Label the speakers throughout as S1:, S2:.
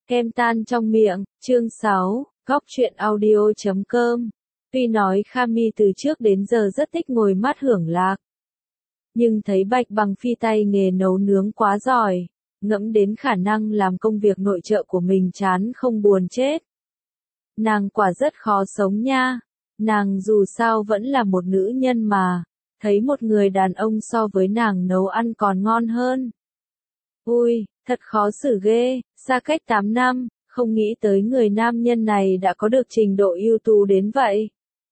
S1: Kem tan trong miệng, chương 6, góc truyện audio.com. Tuy nói Khami từ trước đến giờ rất thích ngồi mát hưởng lạc, nhưng thấy Bạch Bằng Phi tay nghề nấu nướng quá giỏi, ngẫm đến khả năng làm công việc nội trợ của mình chán không buồn chết. Nàng quả rất khó sống nha, nàng dù sao vẫn là một nữ nhân mà, thấy một người đàn ông so với nàng nấu ăn còn ngon hơn. Ui, thật khó xử ghê, xa cách 8 năm, không nghĩ tới người nam nhân này đã có được trình độ ưu tú đến vậy.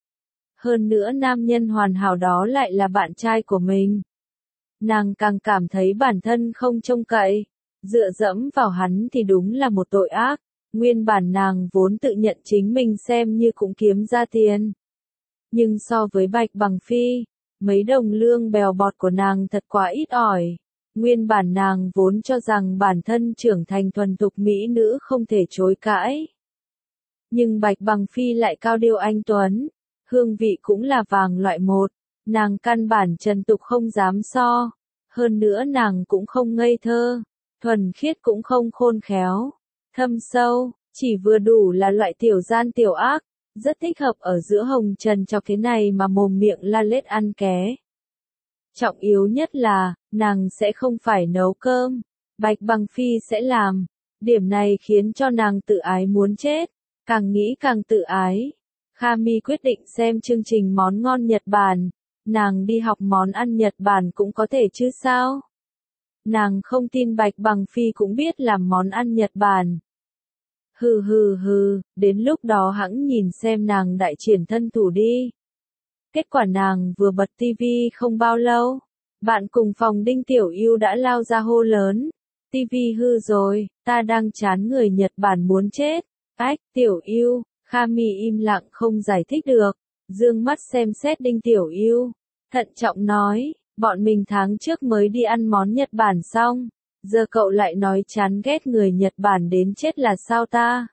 S1: Hơn nữa nam nhân hoàn hảo đó lại là bạn trai của mình. Nàng càng cảm thấy bản thân không trông cậy, dựa dẫm vào hắn thì đúng là một tội ác. Nguyên bản nàng vốn tự nhận chính mình xem như cũng kiếm ra tiền. Nhưng so với Bạch Bằng Phi, mấy đồng lương bèo bọt của nàng thật quá ít ỏi. Nguyên bản nàng vốn cho rằng bản thân trưởng thành thuần thục mỹ nữ không thể chối cãi. Nhưng Bạch Bằng Phi lại cao điêu anh tuấn, hương vị cũng là vàng loại một, nàng căn bản trần tục không dám so. Hơn nữa nàng cũng không ngây thơ, thuần khiết cũng không khôn khéo, thâm sâu, chỉ vừa đủ là loại tiểu gian tiểu ác, rất thích hợp ở giữa hồng trần chọc thế này mà mồm miệng la lết ăn ké. Trọng yếu nhất là, nàng sẽ không phải nấu cơm, Bạch Bằng Phi sẽ làm. Điểm này khiến cho nàng tự ái muốn chết, càng nghĩ càng tự ái. Khami quyết định xem chương trình món ngon Nhật Bản, nàng đi học món ăn Nhật Bản cũng có thể chứ sao? Nàng không tin Bạch Bằng Phi cũng biết làm món ăn Nhật Bản. Hừ, đến lúc đó hẵng nhìn xem nàng đại triển thân thủ đi. Kết quả nàng vừa bật tivi không bao lâu, bạn cùng phòng Đinh Tiểu Yêu đã lao ra hô lớn. Tivi hư rồi, ta đang chán người Nhật Bản muốn chết. Ách, Tiểu Yêu, Khami im lặng không giải thích được, dương mắt xem xét Đinh Tiểu Yêu, thận trọng nói, bọn mình tháng trước mới đi ăn món Nhật Bản xong, giờ cậu lại nói chán ghét người Nhật Bản đến chết là sao ta?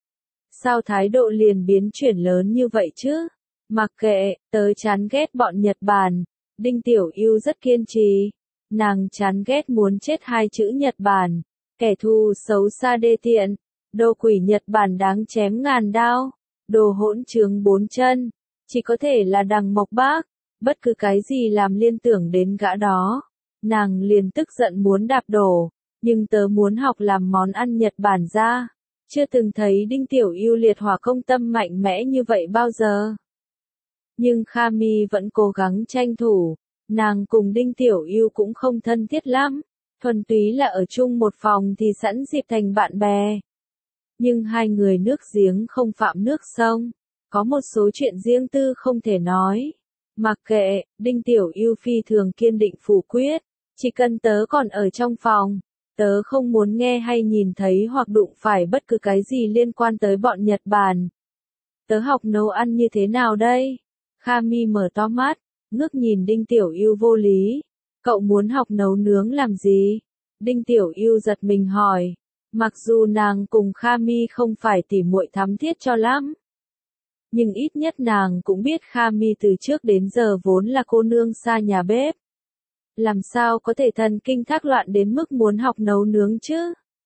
S1: Sao thái độ liền biến chuyển lớn như vậy chứ? Mặc kệ, tớ chán ghét bọn Nhật Bản. Đinh Tiểu Yêu rất kiên trì. Nàng chán ghét muốn chết hai chữ Nhật Bản. Kẻ thù xấu xa đê tiện. Đồ quỷ Nhật Bản đáng chém ngàn đao. Đồ hỗn trướng bốn chân. Chỉ có thể là Đằng Mộc Bác. Bất cứ cái gì làm liên tưởng đến gã đó. Nàng liền tức giận muốn đạp đổ. Nhưng tớ muốn học làm món ăn Nhật Bản ra. Chưa từng thấy Đinh Tiểu Yêu liệt hỏa công tâm mạnh mẽ như vậy bao giờ. Nhưng Khami vẫn cố gắng tranh thủ, nàng cùng Đinh Tiểu Yêu cũng không thân thiết lắm, thuần túy là ở chung một phòng thì sẵn dịp thành bạn bè. Nhưng hai người nước giếng không phạm nước sông, có một số chuyện riêng tư không thể nói. Mặc kệ, Đinh Tiểu Yêu phi thường kiên định phủ quyết, chỉ cần tớ còn ở trong phòng, tớ không muốn nghe hay nhìn thấy hoặc đụng phải bất cứ cái gì liên quan tới bọn Nhật Bản. Tớ học nấu ăn như thế nào đây? Khami mở to mắt, ngước nhìn Đinh Tiểu Yêu vô lý. Cậu muốn học nấu nướng làm gì? Đinh Tiểu Yêu giật mình hỏi. Mặc dù nàng cùng Khami không phải tỉ muội thắm thiết cho lắm, nhưng ít nhất nàng cũng biết Khami từ trước đến giờ vốn là cô nương xa nhà bếp. Làm sao có thể thần kinh thác loạn đến mức muốn học nấu nướng chứ?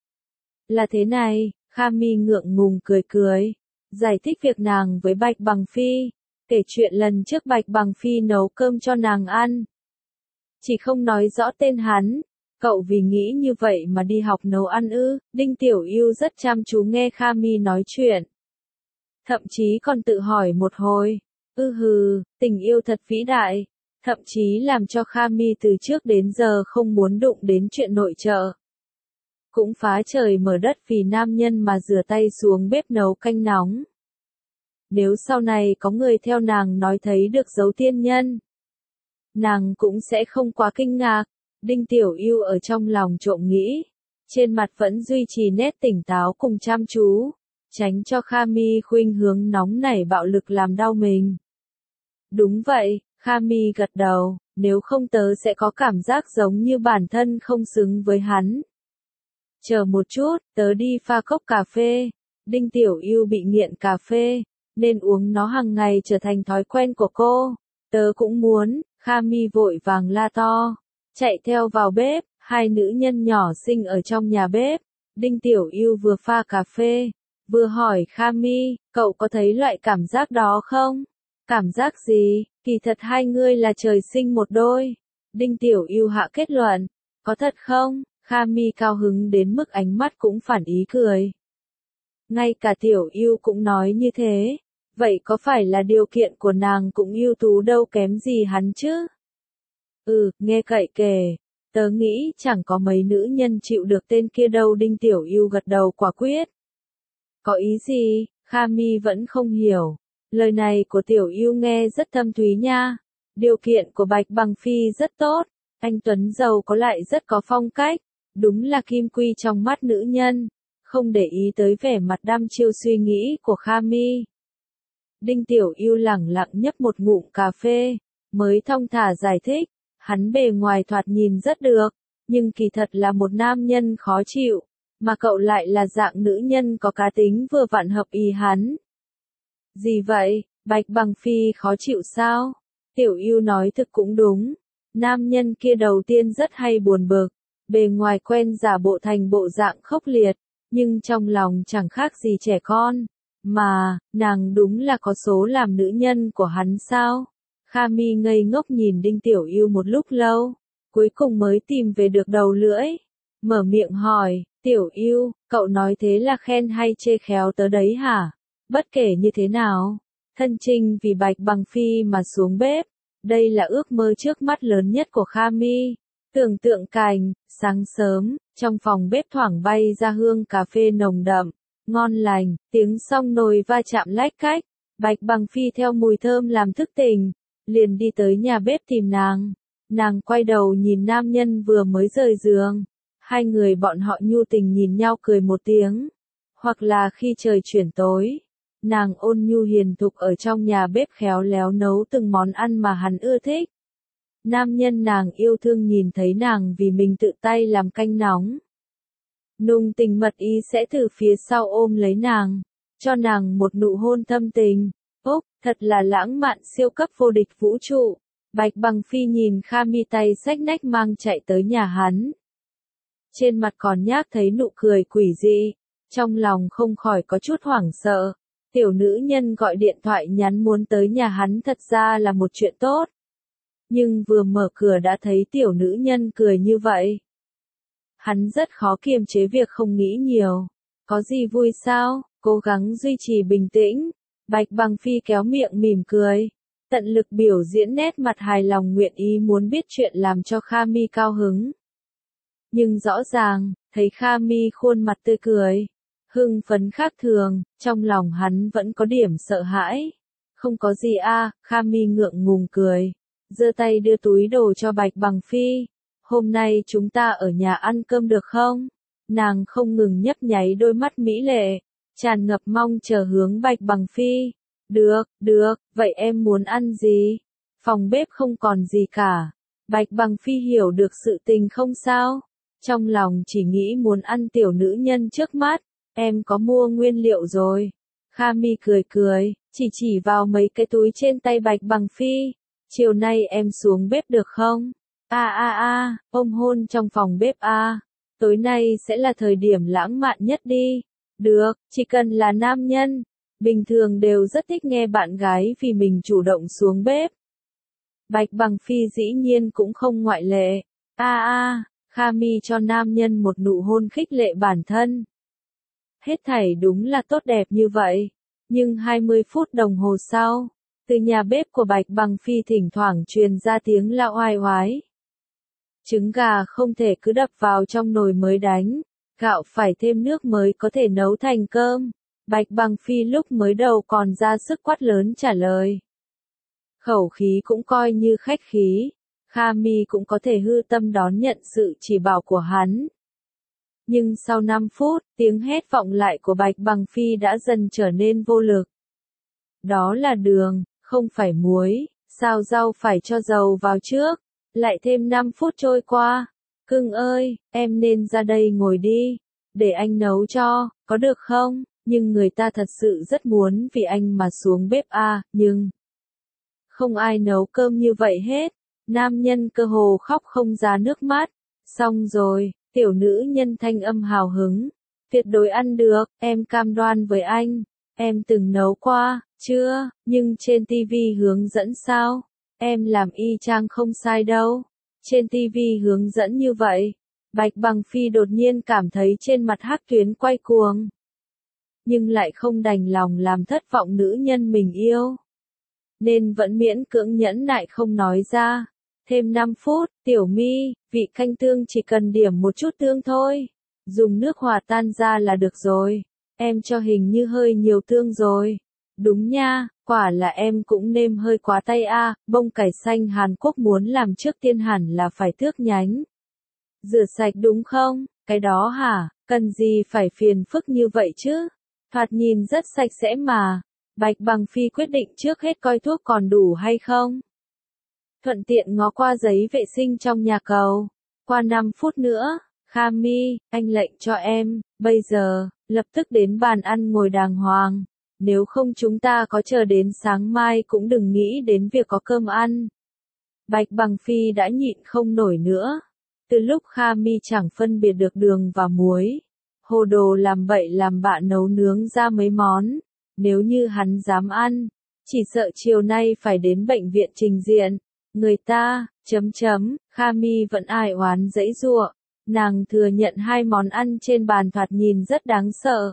S1: Là thế này, Khami ngượng ngùng cười, giải thích việc nàng với Bạch Bằng Phi. Kể chuyện lần trước Bạch Bằng Phi nấu cơm cho nàng ăn. Chỉ không nói rõ tên hắn. Cậu vì nghĩ như vậy mà đi học nấu ăn ư? Đinh Tiểu Yêu rất chăm chú nghe Khami nói chuyện. Thậm chí còn tự hỏi một hồi. Tình yêu thật vĩ đại. Thậm chí làm cho Khami từ trước đến giờ không muốn đụng đến chuyện nội trợ. Cũng phá trời mở đất vì nam nhân mà rửa tay xuống bếp nấu canh nóng. Nếu sau này có người theo nàng nói thấy được dấu tiên nhân, nàng cũng sẽ không quá kinh ngạc. Đinh Tiểu Yêu ở trong lòng trộm nghĩ, trên mặt vẫn duy trì nét tỉnh táo cùng chăm chú, tránh cho Khami khuynh hướng nóng nảy bạo lực làm đau mình. Đúng vậy, Khami gật đầu, nếu không tớ sẽ có cảm giác giống như bản thân không xứng với hắn. Chờ một chút, tớ đi pha cốc cà phê. Đinh Tiểu Yêu bị nghiện cà phê, nên uống nó hàng ngày trở thành thói quen của cô. Tớ cũng muốn. Khami vội vàng la to, chạy theo vào bếp. Hai nữ nhân nhỏ xinh ở trong nhà bếp, Đinh Tiểu Yêu vừa pha cà phê, vừa hỏi Khami, cậu có thấy loại cảm giác đó không? Cảm giác gì? Kỳ thật hai người là trời sinh một đôi. Đinh Tiểu Yêu hạ kết luận, có thật không? Khami cao hứng đến mức ánh mắt cũng phản ý cười. Ngay cả Tiểu Yêu cũng nói như thế. Vậy có phải là điều kiện của nàng cũng ưu tú đâu kém gì hắn chứ? Nghe cậy kể. Tớ nghĩ chẳng có mấy nữ nhân chịu được tên kia đâu. Đinh Tiểu Yêu gật đầu quả quyết. Có ý gì? Khami vẫn không hiểu. Lời này của Tiểu Yêu nghe rất thâm thúy nha. Điều kiện của Bạch Bằng Phi rất tốt. Anh Tuấn giàu có lại rất có phong cách. Đúng là kim quy trong mắt nữ nhân. Không để ý tới vẻ mặt đăm chiêu suy nghĩ của Khami. Đinh Tiểu Yêu lẳng lặng nhấp một ngụm cà phê. Mới thong thả giải thích. Hắn bề ngoài thoạt nhìn rất được. Nhưng kỳ thật là một nam nhân khó chịu. Mà cậu lại là dạng nữ nhân có cá tính vừa vặn hợp ý hắn. Gì vậy? Bạch Bằng Phi khó chịu sao? Tiểu Yêu nói thực cũng đúng. Nam nhân kia đầu tiên rất hay buồn bực. Bề ngoài quen giả bộ thành bộ dạng khốc liệt. Nhưng trong lòng chẳng khác gì trẻ con. Mà, nàng đúng là có số làm nữ nhân của hắn sao? Khami ngây ngốc nhìn Đinh Tiểu Yêu một lúc lâu. Cuối cùng mới tìm về được đầu lưỡi. Mở miệng hỏi, Tiểu Yêu, cậu nói thế là khen hay chê khéo tớ đấy hả? Bất kể như thế nào, thân chinh vì Bạch Bằng Phi mà xuống bếp. Đây là ước mơ trước mắt lớn nhất của Khami. Tưởng tượng cảnh, sáng sớm, trong phòng bếp thoảng bay ra hương cà phê nồng đậm, ngon lành, tiếng xông nồi va chạm lách cách. Bạch Bằng Phi theo mùi thơm làm thức tỉnh, liền đi tới nhà bếp tìm nàng. Nàng quay đầu nhìn nam nhân vừa mới rời giường. Hai người bọn họ nhu tình nhìn nhau cười một tiếng. Hoặc là khi trời chuyển tối, nàng ôn nhu hiền thục ở trong nhà bếp khéo léo nấu từng món ăn mà hắn ưa thích. Nam nhân nàng yêu thương nhìn thấy nàng vì mình tự tay làm canh nóng. Nung tình mật ý sẽ từ phía sau ôm lấy nàng, cho nàng một nụ hôn thâm tình. Ốc, thật là lãng mạn siêu cấp vô địch vũ trụ. Bạch Bằng Phi nhìn Khami tay xách nách mang chạy tới nhà hắn. Trên mặt còn nhác thấy nụ cười quỷ dị, trong lòng không khỏi có chút hoảng sợ. Tiểu nữ nhân gọi điện thoại nhắn muốn tới nhà hắn thật ra là một chuyện tốt. Nhưng vừa mở cửa đã thấy tiểu nữ nhân cười như vậy. Hắn rất khó kiềm chế việc không nghĩ nhiều. Có gì vui sao? Cố gắng duy trì bình tĩnh. Bạch Bằng Phi kéo miệng mỉm cười. Tận lực biểu diễn nét mặt hài lòng nguyện ý muốn biết chuyện làm cho Khami cao hứng. Nhưng rõ ràng, thấy Khami khuôn mặt tươi cười, hưng phấn khác thường, trong lòng hắn vẫn có điểm sợ hãi. Không có gì a, Khami ngượng ngùng cười, giơ tay đưa túi đồ cho Bạch Bằng Phi. Hôm nay chúng ta ở nhà ăn cơm được không? Nàng không ngừng nhấp nháy đôi mắt mỹ lệ, tràn ngập mong chờ hướng Bạch Bằng Phi. Được, vậy em muốn ăn gì? Phòng bếp không còn gì cả. Bạch Bằng Phi hiểu được sự tình không sao? Trong lòng chỉ nghĩ muốn ăn tiểu nữ nhân trước mắt. Em có mua nguyên liệu rồi. Khami cười, chỉ vào mấy cái túi trên tay Bạch Bằng Phi. Chiều nay em xuống bếp được không? Ôm hôn trong phòng bếp Tối nay sẽ là thời điểm lãng mạn nhất đi. Được, chỉ cần là nam nhân. Bình thường đều rất thích nghe bạn gái vì mình chủ động xuống bếp. Bạch Bằng Phi dĩ nhiên cũng không ngoại lệ. Khami cho nam nhân một nụ hôn khích lệ bản thân. Hết thảy đúng là tốt đẹp như vậy. Nhưng 20 phút đồng hồ sau, từ nhà bếp của Bạch Bằng Phi thỉnh thoảng truyền ra tiếng la oai oái. Trứng gà không thể cứ đập vào trong nồi mới đánh, gạo phải thêm nước mới có thể nấu thành cơm. Bạch Bằng Phi lúc mới đầu còn ra sức quát lớn trả lời. Khẩu khí cũng coi như khách khí. Khami cũng có thể hư tâm đón nhận sự chỉ bảo của hắn. Nhưng sau 5 phút, tiếng hét vọng lại của Bạch Bằng Phi đã dần trở nên vô lực. Đó là đường, không phải muối, xào rau phải cho dầu vào trước. Lại thêm 5 phút trôi qua. Cưng ơi, em nên ra đây ngồi đi. Để anh nấu cho, có được không? Nhưng người ta thật sự rất muốn vì anh mà xuống bếp nhưng không ai nấu cơm như vậy hết. Nam nhân cơ hồ khóc không ra nước mắt. Xong rồi, tiểu nữ nhân thanh âm hào hứng, Tuyệt đối ăn được, em cam đoan với anh. Em từng nấu qua, chưa, nhưng trên TV hướng dẫn sao? Em làm y chang không sai đâu. Trên TV hướng dẫn như vậy. Bạch Bằng Phi đột nhiên cảm thấy trên mặt Hắc Tuyến quay cuồng. Nhưng lại không đành lòng làm thất vọng nữ nhân mình yêu. Nên vẫn miễn cưỡng nhẫn nại không nói ra. Thêm 5 phút, Tiểu My, vị canh tương chỉ cần điểm một chút tương thôi. Dùng nước hòa tan ra là được rồi. Em cho hình như hơi nhiều tương rồi. Đúng nha, quả là em cũng nêm hơi quá tay a. Bông cải xanh Hàn Quốc muốn làm trước tiên hẳn là phải tước nhánh. Rửa sạch đúng không? Cái đó hả? Cần gì phải phiền phức như vậy chứ? Thoạt nhìn rất sạch sẽ mà. Bạch Bằng Phi quyết định trước hết coi thuốc còn đủ hay không. Thuận tiện ngó qua giấy vệ sinh trong nhà cầu. Qua 5 phút nữa, Khami, anh lệnh cho em, bây giờ, lập tức đến bàn ăn ngồi đàng hoàng. Nếu không chúng ta có chờ đến sáng mai cũng đừng nghĩ đến việc có cơm ăn. Bạch Bằng Phi đã nhịn không nổi nữa. Từ lúc Khami chẳng phân biệt được đường và muối. Hồ đồ làm bậy làm bạ nấu nướng ra mấy món. Nếu như hắn dám ăn, chỉ sợ chiều nay phải đến bệnh viện trình diện. Người ta, Khami vẫn ai oán dãy giụa. Nàng thừa nhận 2 món ăn trên bàn thoạt nhìn rất đáng sợ.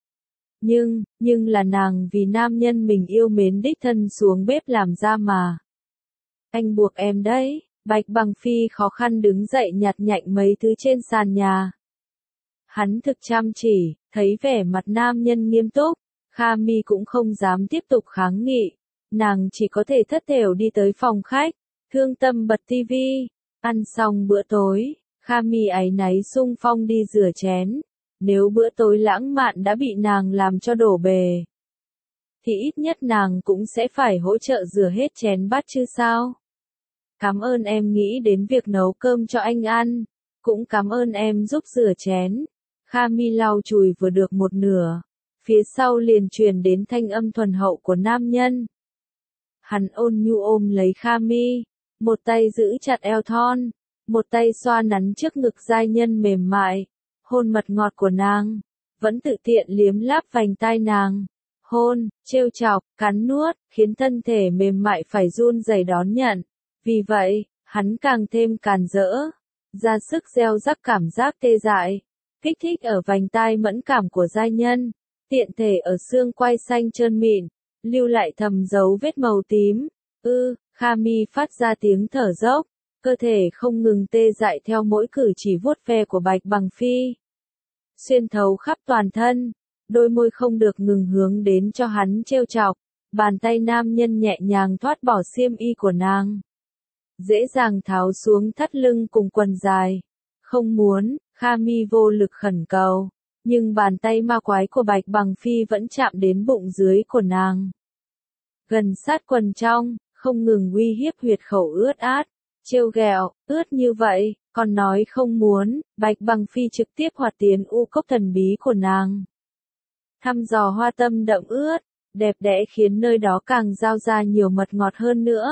S1: Nhưng là nàng vì nam nhân mình yêu mến đích thân xuống bếp làm ra mà. Anh buộc em đấy. Bạch Bằng Phi khó khăn đứng dậy nhặt nhạnh mấy thứ trên sàn nhà. Hắn thực chăm chỉ, thấy vẻ mặt nam nhân nghiêm túc. Khami cũng không dám tiếp tục kháng nghị. Nàng chỉ có thể thất thểu đi tới phòng khách. Thương tâm bật tivi. Ăn xong bữa tối, Khami áy náy xung phong đi rửa chén. Nếu bữa tối lãng mạn đã bị nàng làm cho đổ bề, thì ít nhất nàng cũng sẽ phải hỗ trợ rửa hết chén bát chứ sao. Cảm ơn em nghĩ đến việc nấu cơm cho anh ăn. Cũng cảm ơn em giúp rửa chén. Khami lau chùi vừa được một nửa. Phía sau liền truyền đến thanh âm thuần hậu của nam nhân. Hắn ôn nhu ôm lấy Khami. Một tay giữ chặt eo thon. Một tay xoa nắn trước ngực giai nhân mềm mại. Hôn mật ngọt của nàng. Vẫn tự tiện liếm láp vành tai nàng. Hôn, trêu chọc, cắn nuốt, khiến thân thể mềm mại phải run rẩy đón nhận. Vì vậy, hắn càng thêm càn rỡ. Ra sức gieo rắc cảm giác tê dại. Kích thích ở vành tai mẫn cảm của giai nhân. Tiện thể ở xương quai xanh trơn mịn. Lưu lại thầm dấu vết màu tím. Khami phát ra tiếng thở dốc. Cơ thể không ngừng tê dại theo mỗi cử chỉ vuốt ve của Bạch Bằng Phi. Xuyên thấu khắp toàn thân. Đôi môi không được ngừng hướng đến cho hắn trêu chọc. Bàn tay nam nhân nhẹ nhàng thoát bỏ xiêm y của nàng. Dễ dàng tháo xuống thắt lưng cùng quần dài. Không muốn, Khami vô lực khẩn cầu. Nhưng bàn tay ma quái của Bạch Bằng Phi vẫn chạm đến bụng dưới của nàng. Gần sát quần trong, không ngừng uy hiếp huyệt khẩu ướt át. Trêu ghẹo, ướt như vậy, còn nói không muốn. Bạch Bằng Phi trực tiếp hoạt tiến u cốc thần bí của nàng. Thăm dò hoa tâm đậm ướt, đẹp đẽ khiến nơi đó càng giao ra nhiều mật ngọt hơn nữa.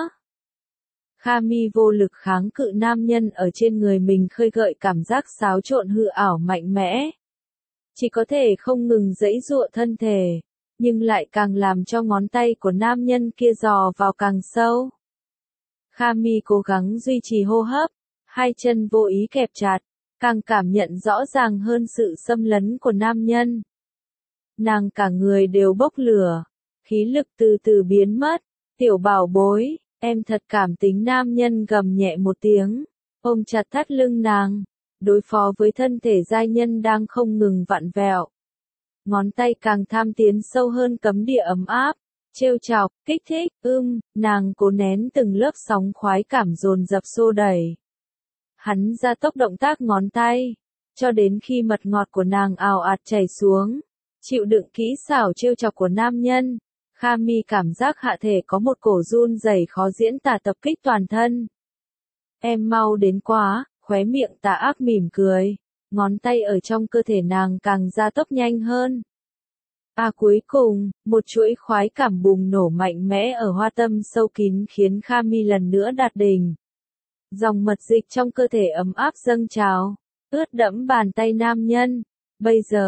S1: Khami vô lực kháng cự nam nhân ở trên người mình khơi gợi cảm giác xáo trộn hư ảo mạnh mẽ. Chỉ có thể không ngừng giãy giụa thân thể, nhưng lại càng làm cho ngón tay của nam nhân kia dò vào càng sâu. Khami cố gắng duy trì hô hấp, 2 chân vô ý kẹp chặt, càng cảm nhận rõ ràng hơn sự xâm lấn của nam nhân. Nàng cả người đều bốc lửa, khí lực từ từ biến mất. Tiểu bảo bối, em thật cảm tính. Nam nhân gầm nhẹ một tiếng, ôm chặt thắt lưng nàng, đối phó với thân thể giai nhân đang không ngừng vặn vẹo. Ngón tay càng tham tiến sâu hơn cấm địa ấm áp, trêu chọc, kích thích, nàng cố nén từng lớp sóng khoái cảm dồn dập xô đẩy. Hắn gia tốc động tác ngón tay, cho đến khi mật ngọt của nàng ào ạt chảy xuống. Chịu đựng kỹ xảo trêu chọc của nam nhân, Khami cảm giác hạ thể có một cổ run rẩy khó diễn tả tập kích toàn thân. Em mau đến quá, khóe miệng tà ác mỉm cười, ngón tay ở trong cơ thể nàng càng gia tốc nhanh hơn. Cuối cùng, một chuỗi khoái cảm bùng nổ mạnh mẽ ở hoa tâm sâu kín khiến Khami lần nữa đạt đỉnh. Dòng mật dịch trong cơ thể ấm áp dâng trào, ướt đẫm bàn tay nam nhân. Bây giờ,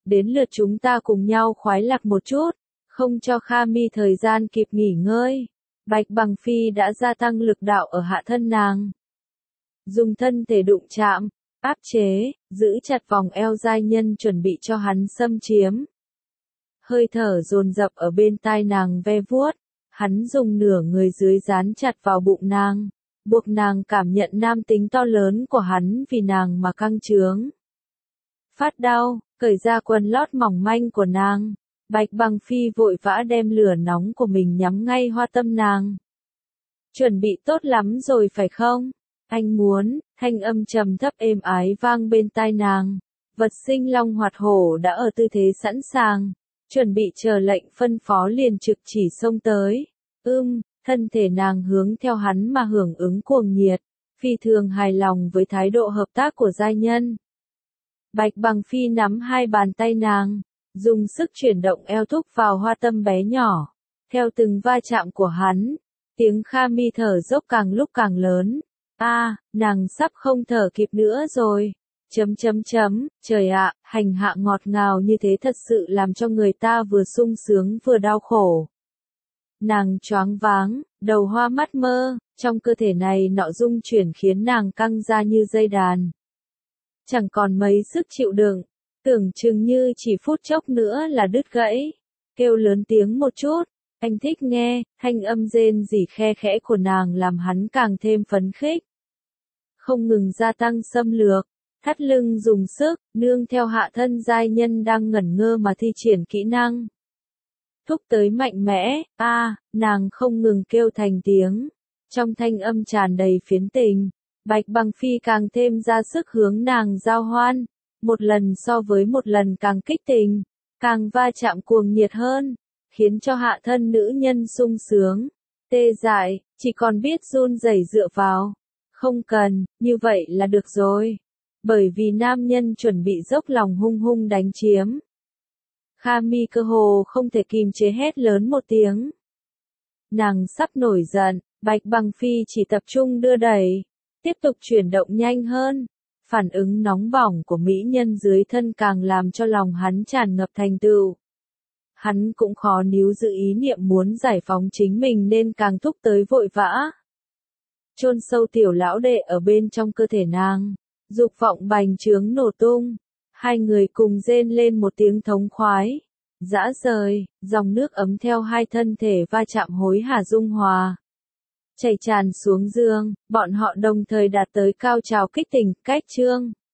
S1: đến lượt chúng ta cùng nhau khoái lạc một chút, không cho Kha Mi thời gian kịp nghỉ ngơi. Bạch Bằng Phi đã gia tăng lực đạo ở hạ thân nàng. Dùng thân thể đụng chạm, áp chế, giữ chặt vòng eo giai nhân chuẩn bị cho hắn xâm chiếm. Hơi thở dồn dập ở bên tai nàng ve vuốt, hắn dùng nửa người dưới dán chặt vào bụng nàng, buộc nàng cảm nhận nam tính to lớn của hắn vì nàng mà căng trướng. Phát đau, cởi ra quần lót mỏng manh của nàng, Bạch Bằng Phi vội vã đem lửa nóng của mình nhắm ngay hoa tâm nàng. Chuẩn bị tốt lắm rồi phải không? Anh muốn, thanh âm trầm thấp êm ái vang bên tai nàng. Vật sinh long hoạt hổ đã ở tư thế sẵn sàng, chuẩn bị chờ lệnh phân phó liền trực chỉ xông tới. Thân thể nàng hướng theo hắn mà hưởng ứng cuồng nhiệt, phi thường hài lòng với thái độ hợp tác của giai nhân. Bạch Bằng Phi nắm hai bàn tay nàng, dùng sức chuyển động eo thúc vào hoa tâm bé nhỏ. Theo từng va chạm của hắn, tiếng Kha Mi thở dốc càng lúc càng lớn. Nàng sắp không thở kịp nữa rồi. Trời ạ, hành hạ ngọt ngào như thế thật sự làm cho người ta vừa sung sướng vừa đau khổ. Nàng choáng váng, đầu hoa mắt mơ, trong cơ thể này nọ rung chuyển khiến nàng căng ra như dây đàn. Chẳng còn mấy sức chịu đựng, tưởng chừng như chỉ phút chốc nữa là đứt gãy. Kêu lớn tiếng một chút, anh thích nghe, thanh âm rên rỉ khe khẽ của nàng làm hắn càng thêm phấn khích. Không ngừng gia tăng xâm lược, thắt lưng dùng sức, nương theo hạ thân giai nhân đang ngẩn ngơ mà thi triển kỹ năng. Thúc tới mạnh mẽ, nàng không ngừng kêu thành tiếng. Trong thanh âm tràn đầy phiến tình, Bạch Bằng Phi càng thêm ra sức hướng nàng giao hoan, một lần so với một lần càng kích tình, càng va chạm cuồng nhiệt hơn, khiến cho hạ thân nữ nhân sung sướng, tê dại, chỉ còn biết run rẩy dựa vào. Không cần, như vậy là được rồi. Bởi vì nam nhân chuẩn bị dốc lòng hung hung đánh chiếm. Kha Mi cơ hồ không thể kìm chế hét lớn một tiếng. Nàng sắp nổi giận, Bạch Bằng Phi chỉ tập trung đưa đẩy, tiếp tục chuyển động nhanh hơn. Phản ứng nóng bỏng của mỹ nhân dưới thân càng làm cho lòng hắn tràn ngập thành tựu. Hắn cũng khó níu giữ ý niệm muốn giải phóng chính mình nên càng thúc tới vội vã. Chôn sâu tiểu lão đệ ở bên trong cơ thể nàng, dục vọng bành trướng nổ tung. Hai người cùng rên lên một tiếng thống khoái. Dã rời, dòng nước ấm theo hai thân thể va chạm hối hả dung hòa. Chảy tràn xuống dương, bọn họ đồng thời đạt tới cao trào kích tình, cách chương.